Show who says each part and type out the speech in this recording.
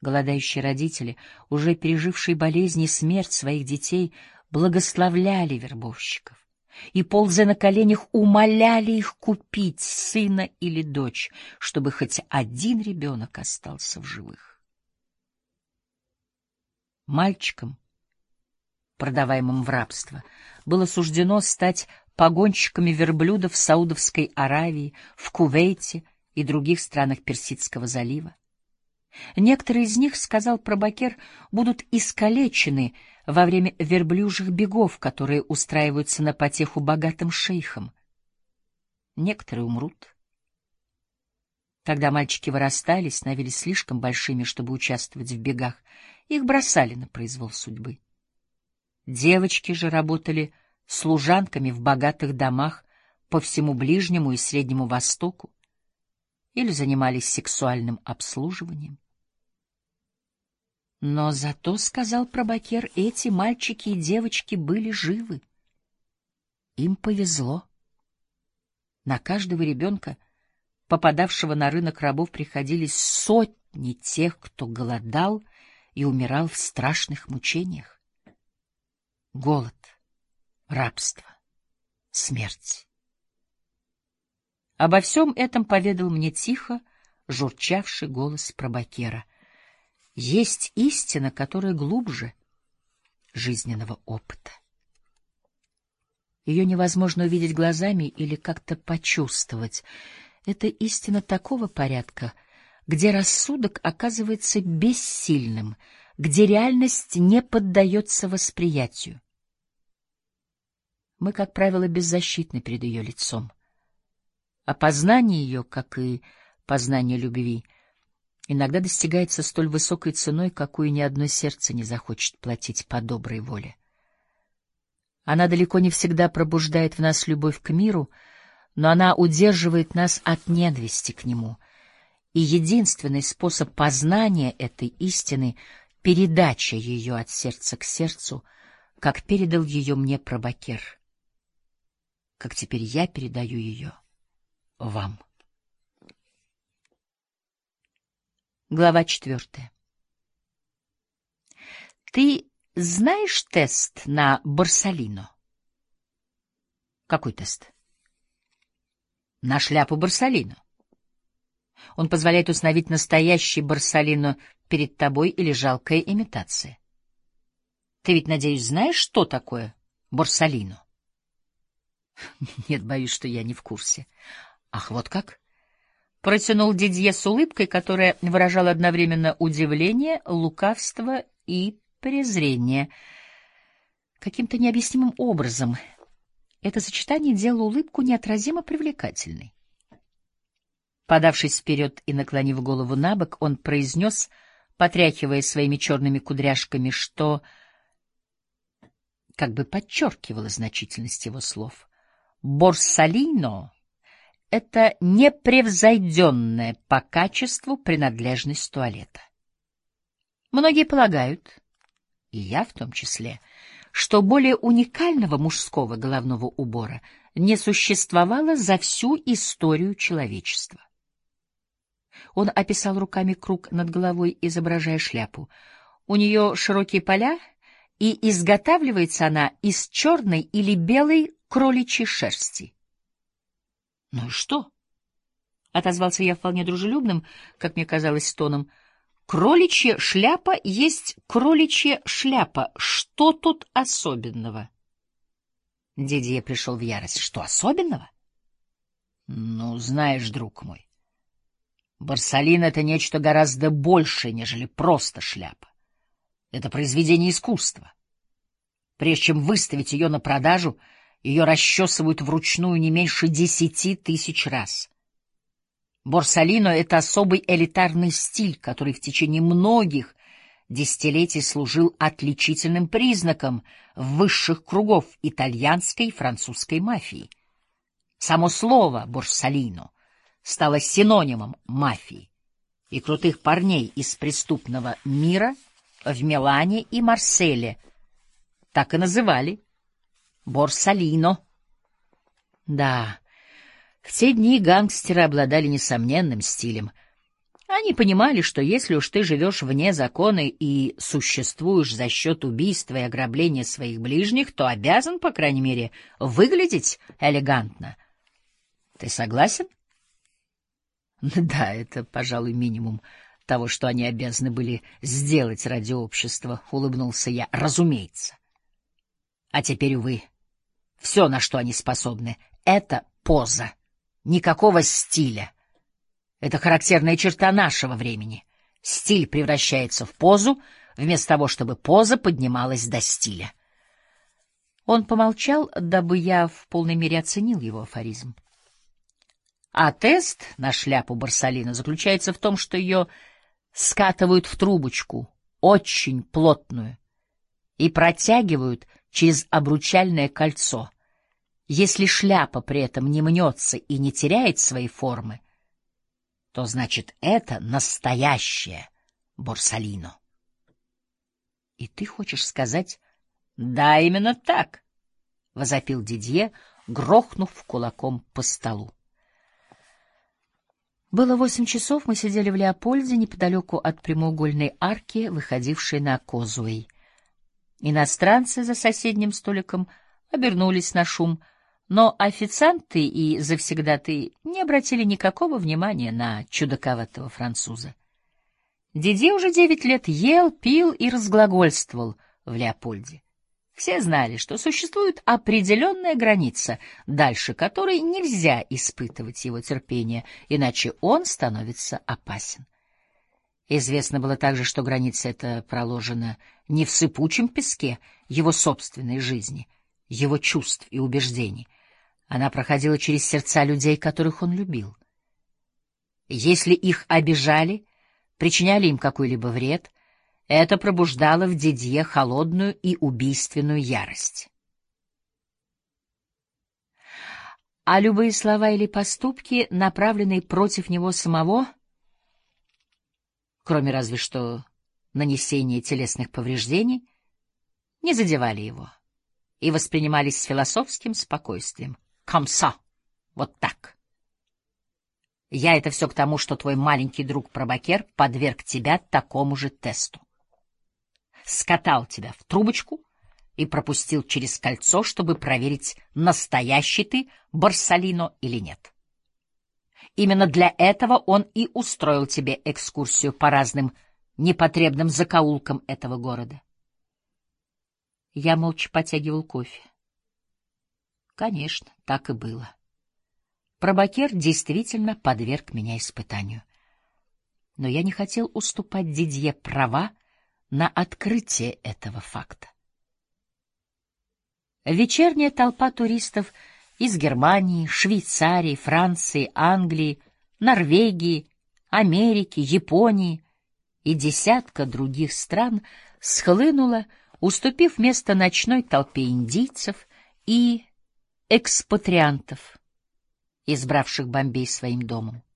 Speaker 1: Голодающие родители, уже пережившие болезни и смерть своих детей, благословляли вербовщиков и, ползая на коленях, умоляли их купить сына или дочь, чтобы хоть один ребенок остался в живых. Мальчикам, продаваемым в рабство, было суждено стать погонщиками верблюдов в Саудовской Аравии, в Кувейте и других странах Персидского залива. Некоторые из них, сказал Пробакер, будут искалечены во время верблюжьих бегов, которые устраиваются на потеху богатым шейхам. Некоторые умрут. Когда мальчики вырастали, становились слишком большими, чтобы участвовать в бегах, их бросали на произвол судьбы. Девочки же работали служанками в богатых домах по всему Ближнему и Среднему Востоку или занимались сексуальным обслуживанием. Но зато, сказал Пробакер, эти мальчики и девочки были живы. Им повезло. На каждого ребенка, попадавшего на рынок рабов, приходились сотни тех, кто голодал и умирал в страшных мучениях. Голод, рабство, смерть. Обо всем этом поведал мне тихо журчавший голос Пробакера. Есть истина, которая глубже жизненного опыта. Ее невозможно увидеть глазами или как-то почувствовать. Это истина такого порядка, где рассудок оказывается бессильным, где реальность не поддается восприятию. Мы, как правило, беззащитны перед ее лицом. А познание ее, как и познание любви, иногда достигается столь высокой ценой, какую ни одно сердце не захочет платить по доброй воле. Она далеко не всегда пробуждает в нас любовь к миру, но она удерживает нас от ненависти к нему. И единственный способ познания этой истины — передача ее от сердца к сердцу, как передал ее мне Пробакер, как теперь я передаю ее вам. Глава 4. Ты знаешь тест на Борсалино? Какой тест? На шляпу Борсалино. Он позволяет установить, настоящий Борсалино перед тобой или жалкая имитация. Ты ведь, надеюсь, знаешь, что такое Борсалино? Нет, боюсь, что я не в курсе. Ах, вот как? Протянул Дидье с улыбкой, которая выражала одновременно удивление, лукавство и презрение. Каким-то необъяснимым образом это сочетание делало улыбку неотразимо привлекательной. Подавшись вперед и наклонив голову набок, он произнес, потряхивая своими черными кудряшками, что как бы подчеркивало значительность его слов. Борсалино — это непревзойденная по качеству принадлежность туалета. Многие полагают, и я в том числе, что более уникального мужского головного убора не существовало за всю историю человечества. Он описал руками круг над головой, изображая шляпу. У нее широкие поля, и изготавливается она из черной или белой кроличьей шерсти. — Ну и что? — отозвался я вполне дружелюбным, как мне казалось, тоном. — Кроличья шляпа есть кроличья шляпа. Что тут особенного? Дидье пришел в ярость. — Что особенного? — Ну, знаешь, друг мой, Борсалино — это нечто гораздо большее, нежели просто шляпа. Это произведение искусства. Прежде чем выставить ее на продажу, ее расчесывают вручную не меньше 10 000 раз. Борсалино — это особый элитарный стиль, который в течение многих десятилетий служил отличительным признаком высших кругов итальянской и французской мафии. Само слово «борсалино» стало синонимом мафии, и крутых парней из преступного мира в Милане и Марселе так и называли Борсалино. Да, в те дни гангстеры обладали несомненным стилем. Они понимали, что если уж ты живешь вне закона и существуешь за счет убийства и ограбления своих ближних, то обязан, по крайней мере, выглядеть элегантно. Ты согласен? Да, это, пожалуй, минимум того, что они обязаны были сделать ради общества, — улыбнулся я. Разумеется. А теперь, увы, все, на что они способны, — это поза. Никакого стиля. Это характерная черта нашего времени. Стиль превращается в позу, вместо того, чтобы поза поднималась до стиля. Он помолчал, дабы я в полной мере оценил его афоризм. А тест на шляпу Борсалино заключается в том, что ее скатывают в трубочку, очень плотную, и протягивают через обручальное кольцо. Если шляпа при этом не мнется и не теряет своей формы, то значит это настоящее Борсалино. И ты хочешь сказать? Да, именно так, — возопил Дидье, грохнув кулаком по столу. Было 8 часов, мы сидели в Леопольде, неподалеку от прямоугольной арки, выходившей на Козуэй. Иностранцы за соседним столиком обернулись на шум, но официанты и завсегдатые не обратили никакого внимания на чудаковатого француза. Дидье уже 9 лет ел, пил и разглагольствовал в Леопольде. Все знали, что существует определенная граница, дальше которой нельзя испытывать его терпение, иначе он становится опасен. Известно было также, что граница эта проложена не в сыпучем песке его собственной жизни, его чувств и убеждений. Она проходила через сердца людей, которых он любил. Если их обижали, причиняли им какой-либо вред, это пробуждало в Дидье холодную и убийственную ярость. А любые слова или поступки, направленные против него самого, кроме разве что нанесения телесных повреждений, не задевали его и воспринимались с философским спокойствием. «Comme ça! Вот так! Я это все к тому, что твой маленький друг Пробакер подверг тебя такому же тесту. Скатал тебя в трубочку и пропустил через кольцо, чтобы проверить, настоящий ты Борсалино или нет. Именно для этого он и устроил тебе экскурсию по разным непотребным закоулкам этого города». Я молча потягивал кофе. Конечно, так и было. Пробакер действительно подверг меня испытанию. Но я не хотел уступать Дидье права на открытие этого факта. Вечерняя толпа туристов из Германии, Швейцарии, Франции, Англии, Норвегии, Америки, Японии и десятка других стран схлынула, уступив место ночной толпе индийцев и экспатриантов, избравших Бомбей своим домом.